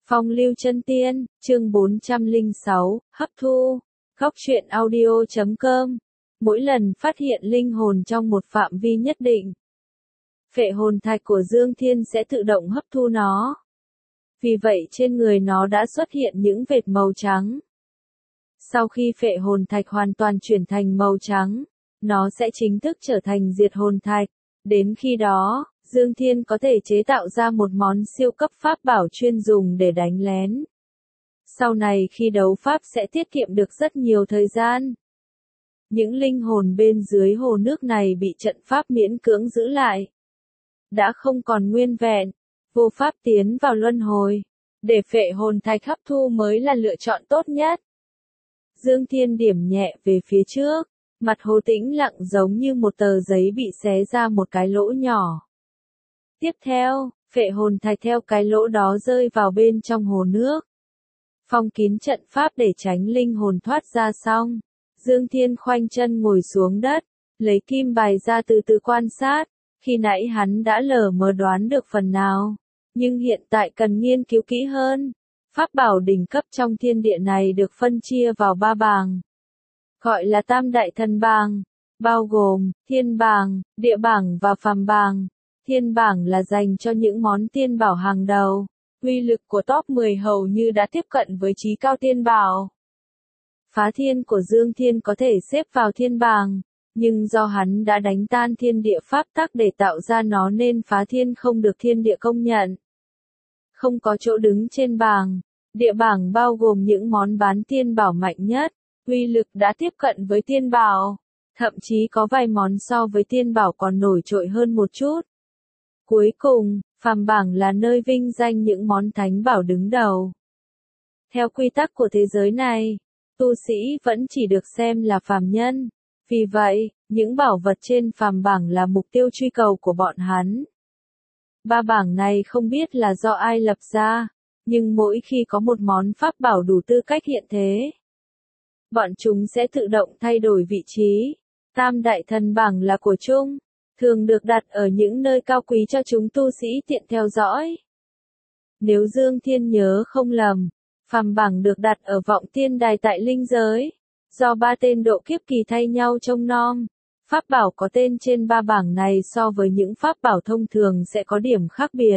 Phong lưu chân tiên, chương 406, hấp thu. Góc truyện audio.com. Mỗi lần phát hiện linh hồn trong một phạm vi nhất định, phệ hồn thạch của Dương Thiên sẽ tự động hấp thu nó. Vì vậy trên người nó đã xuất hiện những vệt màu trắng. Sau khi phệ hồn thạch hoàn toàn chuyển thành màu trắng, nó sẽ chính thức trở thành diệt hồn thạch. Đến khi đó, Dương Thiên có thể chế tạo ra một món siêu cấp pháp bảo chuyên dùng để đánh lén. Sau này khi đấu pháp sẽ tiết kiệm được rất nhiều thời gian. Những linh hồn bên dưới hồ nước này bị trận pháp miễn cưỡng giữ lại. Đã không còn nguyên vẹn, vô pháp tiến vào luân hồi. Để phệ hồn thạch hấp thu mới là lựa chọn tốt nhất. Dương Thiên điểm nhẹ về phía trước, mặt hồ tĩnh lặng giống như một tờ giấy bị xé ra một cái lỗ nhỏ. Tiếp theo, phệ hồn thạch theo cái lỗ đó rơi vào bên trong hồ nước. Phong kín trận pháp để tránh linh hồn thoát ra xong, Dương Thiên khoanh chân ngồi xuống đất, lấy kim bài ra từ từ quan sát. Khi nãy hắn đã lờ mờ đoán được phần nào, nhưng hiện tại cần nghiên cứu kỹ hơn. Pháp bảo đỉnh cấp trong thiên địa này được phân chia vào 3 bảng, gọi là Tam Đại Thần Bảng, bao gồm Thiên Bảng, Địa Bảng và Phàm Bảng. Thiên Bảng là dành cho những món tiên bảo hàng đầu. Uy lực của top 10 hầu như đã tiếp cận với chí cao tiên bảo. Phá thiên của Dương Thiên có thể xếp vào Thiên Bảng, nhưng do hắn đã đánh tan thiên địa pháp tắc để tạo ra nó nên phá thiên không được thiên địa công nhận. Không có chỗ đứng trên bảng. Địa bảng bao gồm những món bán tiên bảo mạnh nhất, uy lực đã tiếp cận với tiên bảo, thậm chí có vài món so với tiên bảo còn nổi trội hơn một chút. Cuối cùng, phàm bảng là nơi vinh danh những món thánh bảo đứng đầu. Theo quy tắc của thế giới này, tu sĩ vẫn chỉ được xem là phàm nhân, vì vậy, những bảo vật trên phàm bảng là mục tiêu truy cầu của bọn hắn. 3 bảng này không biết là do ai lập ra, nhưng mỗi khi có một món pháp bảo đủ tư cách hiện thế, bọn chúng sẽ tự động thay đổi vị trí. Tam Đại Thần Bảng là của chung, thường được đặt ở những nơi cao quý cho chúng tu sĩ tiện theo dõi. Nếu Dương Thiên nhớ không lầm, phàm bảng được đặt ở Vọng Tiên Đài tại linh giới, do 3 tên độ kiếp kỳ thay nhau trông nom. Pháp bảo có tên trên 3 bảng này so với những pháp bảo thông thường sẽ có điểm khác biệt.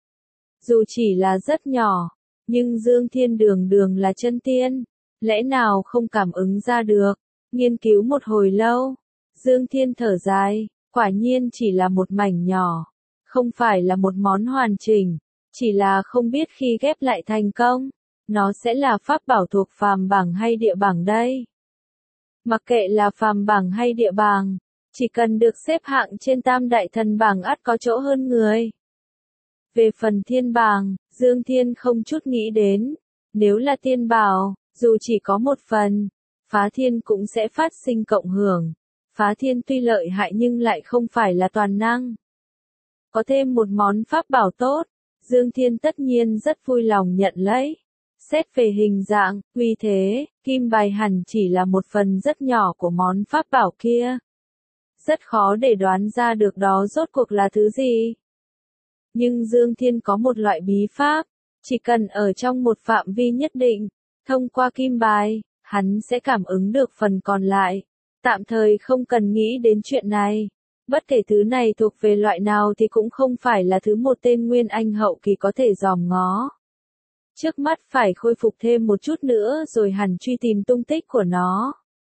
Dù chỉ là rất nhỏ, nhưng Dương Thiên đường đường là chân tiên, lẽ nào không cảm ứng ra được. Nghiên cứu một hồi lâu, Dương Thiên thở dài, quả nhiên chỉ là một mảnh nhỏ, không phải là một món hoàn chỉnh, chỉ là không biết khi ghép lại thành công, nó sẽ là pháp bảo thuộc phàm bảng hay địa bảng đây. Mặc kệ là phàm bảng hay địa bảng, chỉ cần được xếp hạng trên Tam Đại Thần Bảng ắt có chỗ hơn người. Về phần thiên bảng, Dương Thiên không chút nghĩ đến, nếu là tiên bảo, dù chỉ có một phần, phá thiên cũng sẽ phát sinh cộng hưởng. Phá thiên tuy lợi hại nhưng lại không phải là toàn năng. Có thêm một món pháp bảo tốt, Dương Thiên tất nhiên rất vui lòng nhận lấy. Xét về hình dạng, uy thế, kim bài hẳn chỉ là một phần rất nhỏ của món pháp bảo kia. Rất khó để đoán ra được đó rốt cuộc là thứ gì. Nhưng Dương Thiên có một loại bí pháp, chỉ cần ở trong một phạm vi nhất định, thông qua kim bài, hắn sẽ cảm ứng được phần còn lại. Tạm thời không cần nghĩ đến chuyện này. Bất kể thứ này thuộc về loại nào thì cũng không phải là thứ một tên Nguyên Anh hậu kỳ có thể dòm ngó. Trước mắt phải khôi phục thêm một chút nữa rồi hẳn truy tìm tung tích của nó.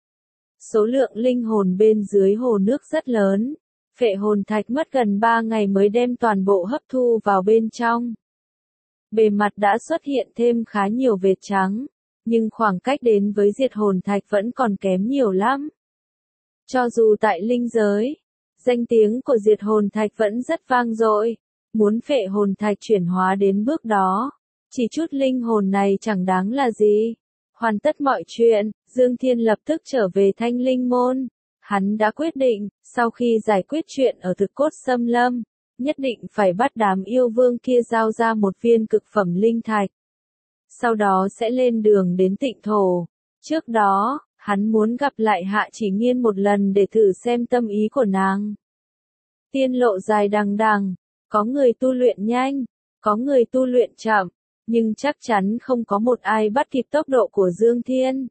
Số lượng linh hồn bên dưới hồ nước rất lớn. Phệ hồn thạch mất gần 3 ngày mới đem toàn bộ hấp thu vào bên trong. Bề mặt đã xuất hiện thêm khá nhiều vệt trắng, nhưng khoảng cách đến với diệt hồn thạch vẫn còn kém nhiều lắm. Cho dù tại linh giới, danh tiếng của diệt hồn thạch vẫn rất vang dội. Muốn phệ hồn thạch chuyển hóa đến bước đó, chỉ chút linh hồn này chẳng đáng là gì. Hoàn tất mọi chuyện, Dương Thiên lập tức trở về Thanh Linh Môn. Hắn đã quyết định, sau khi giải quyết chuyện ở Thực Cốt Xâm Lâm, nhất định phải bắt đám yêu vương kia giao ra một viên cực phẩm linh thạch. Sau đó sẽ lên đường đến Tịnh Thổ. Trước đó, hắn muốn gặp lại Hạ Chỉ Nghiên một lần để thử xem tâm ý của nàng. Tiên lộ dài đằng đằng, có người tu luyện nhanh, có người tu luyện chậm, nhưng chắc chắn không có một ai bắt kịp tốc độ của Dương Thiên.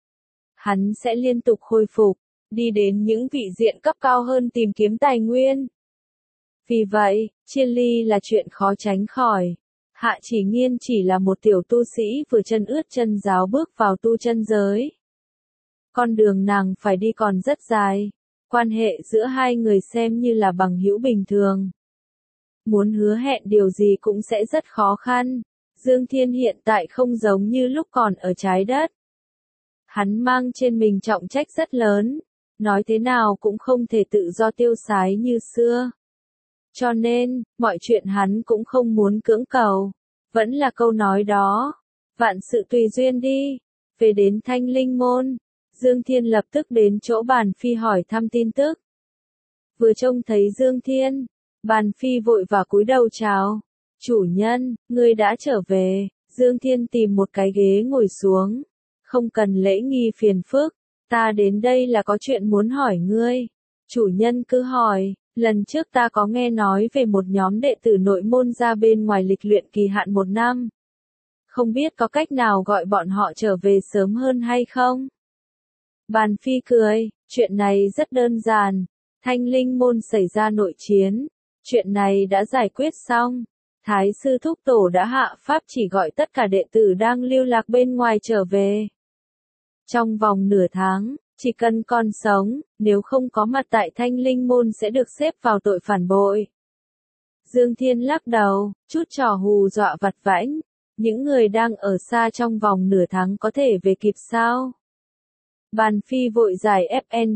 Hắn sẽ liên tục khôi phục, đi đến những vị diện cấp cao hơn tìm kiếm tài nguyên. Vì vậy, chia ly là chuyện khó tránh khỏi. Hạ Chỉ Nghiên chỉ là một tiểu tu sĩ vừa chân ướt chân ráo bước vào tu chân giới. Con đường nàng phải đi còn rất dài, quan hệ giữa hai người xem như là bằng hữu bình thường. Muốn hứa hẹn điều gì cũng sẽ rất khó khăn. Dương Thiên hiện tại không giống như lúc còn ở trái đất. Hắn mang trên mình trọng trách rất lớn, nói thế nào cũng không thể tự do tiêu sái như xưa. Cho nên, mọi chuyện hắn cũng không muốn cưỡng cầu. Vẫn là câu nói đó, vạn sự tùy duyên đi. Về đến Thanh Linh Môn, Dương Thiên lập tức đến chỗ Bàn Phi hỏi thăm tin tức. Vừa trông thấy Dương Thiên, Bàn Phi vội và cúi đầu chào. Chủ nhân, ngươi đã trở về. Dương Thiên tìm một cái ghế ngồi xuống. Không cần lễ nghi phiền phức, ta đến đây là có chuyện muốn hỏi ngươi. Chủ nhân cứ hỏi, lần trước ta có nghe nói về một nhóm đệ tử nội môn ra bên ngoài lịch luyện kỳ hạn 1 năm. Không biết có cách nào gọi bọn họ trở về sớm hơn hay không? Bàn Phi cười, chuyện này rất đơn giản. Thanh Linh Môn xảy ra nội chiến. Chuyện này đã giải quyết xong. Thái sư thúc tổ đã hạ pháp chỉ gọi tất cả đệ tử đang lưu lạc bên ngoài trở về. Trong vòng nửa tháng, chỉ cần còn sống, nếu không có mặt tại Thanh Linh Môn sẽ được xếp vào tội phản bội. Dương Thiên lắc đầu, chút trò hù dọa vặt vãnh. Những người đang ở xa trong vòng nửa tháng có thể về kịp sao? Bàn Phi vội giải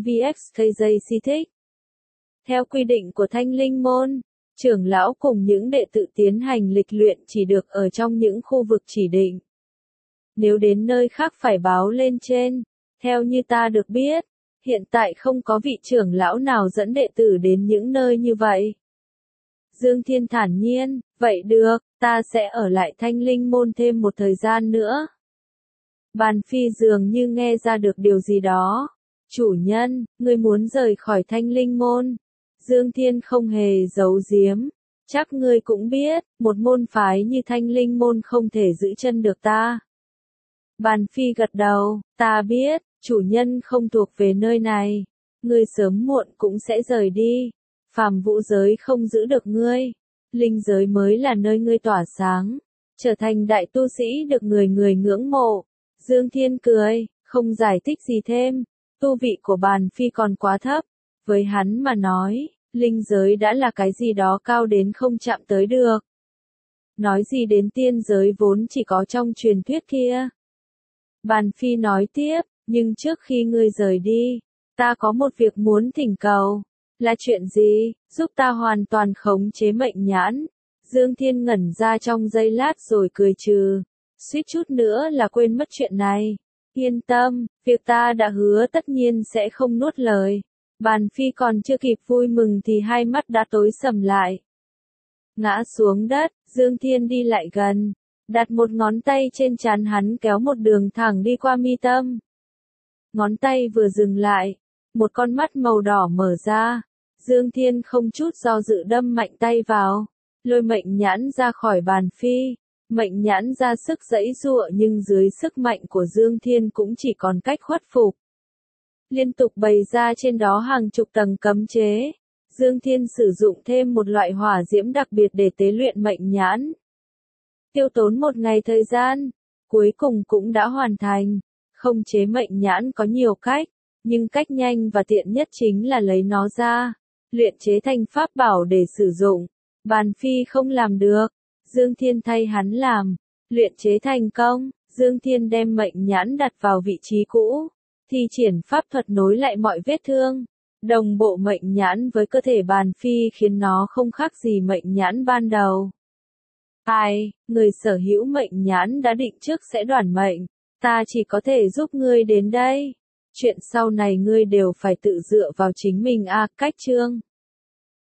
FNVXKJ thích. Theo quy định của Thanh Linh Môn, trưởng lão cùng những đệ tử tiến hành lịch luyện chỉ được ở trong những khu vực chỉ định. Nếu đến nơi khác phải báo lên trên. Theo như ta được biết, hiện tại không có vị trưởng lão nào dẫn đệ tử đến những nơi như vậy. Dương Thiên thản nhiên, vậy được, ta sẽ ở lại Thanh Linh Môn thêm một thời gian nữa. Bàn Phi dường như nghe ra được điều gì đó. Chủ nhân, ngươi muốn rời khỏi Thanh Linh Môn. Dương Thiên không hề giấu giếm. Chắc ngươi cũng biết, một môn phái như Thanh Linh Môn không thể giữ chân được ta. Bàn Phi gật đầu, ta biết, chủ nhân không thuộc về nơi này. Ngươi sớm muộn cũng sẽ rời đi. Phàm vũ giới không giữ được ngươi. Linh giới mới là nơi ngươi tỏa sáng. Trở thành đại tu sĩ được người người ngưỡng mộ. Dương Thiên cười, không giải thích gì thêm. Tu vị của Bàn Phi còn quá thấp. Với hắn mà nói, linh giới đã là cái gì đó cao đến không chạm tới được. Nói gì đến tiên giới vốn chỉ có trong truyền thuyết kia. Bàn Phi nói tiếp, nhưng trước khi ngươi rời đi, ta có một việc muốn thỉnh cầu. Là chuyện gì? Giúp ta hoàn toàn khống chế mệnh nhãn. Dương Thiên ngẩn ra trong giây lát rồi cười trừ. Suýt chút nữa là quên mất chuyện này. Yên tâm, việc ta đã hứa tất nhiên sẽ không nuốt lời. Bàn Phi còn chưa kịp vui mừng thì hai mắt đã tối sầm lại. Ngã xuống đất, Dương Thiên đi lại gần. Đặt một ngón tay trên trán hắn kéo một đường thẳng đi qua mi tâm. Ngón tay vừa dừng lại, một con mắt màu đỏ mở ra. Dương Thiên không chút do dự đâm mạnh tay vào, lôi mệnh nhãn ra khỏi Bàn Phi. Mệnh nhãn ra sức giãy giụa nhưng dưới sức mạnh của Dương Thiên cũng chỉ còn cách khuất phục. Liên tục bày ra trên đó hàng chục tầng cấm chế. Dương Thiên sử dụng thêm một loại hỏa diễm đặc biệt để tế luyện mệnh nhãn. Tiêu tốn một ngày thời gian, cuối cùng cũng đã hoàn thành. Khống chế mệnh nhãn có nhiều cách, nhưng cách nhanh và tiện nhất chính là lấy nó ra, luyện chế thành pháp bảo để sử dụng. Bàn Phi không làm được, Dương Thiên thay hắn làm, luyện chế thành công. Dương Thiên đem mệnh nhãn đặt vào vị trí cũ, thi triển pháp thuật nối lại mọi vết thương. Đồng bộ mệnh nhãn với cơ thể Bàn Phi khiến nó không khác gì mệnh nhãn ban đầu. Ai, người sở hữu mệnh nhãn đã định trước sẽ đoản mệnh, ta chỉ có thể giúp ngươi đến đây. Chuyện sau này ngươi đều phải tự dựa vào chính mình cách chương.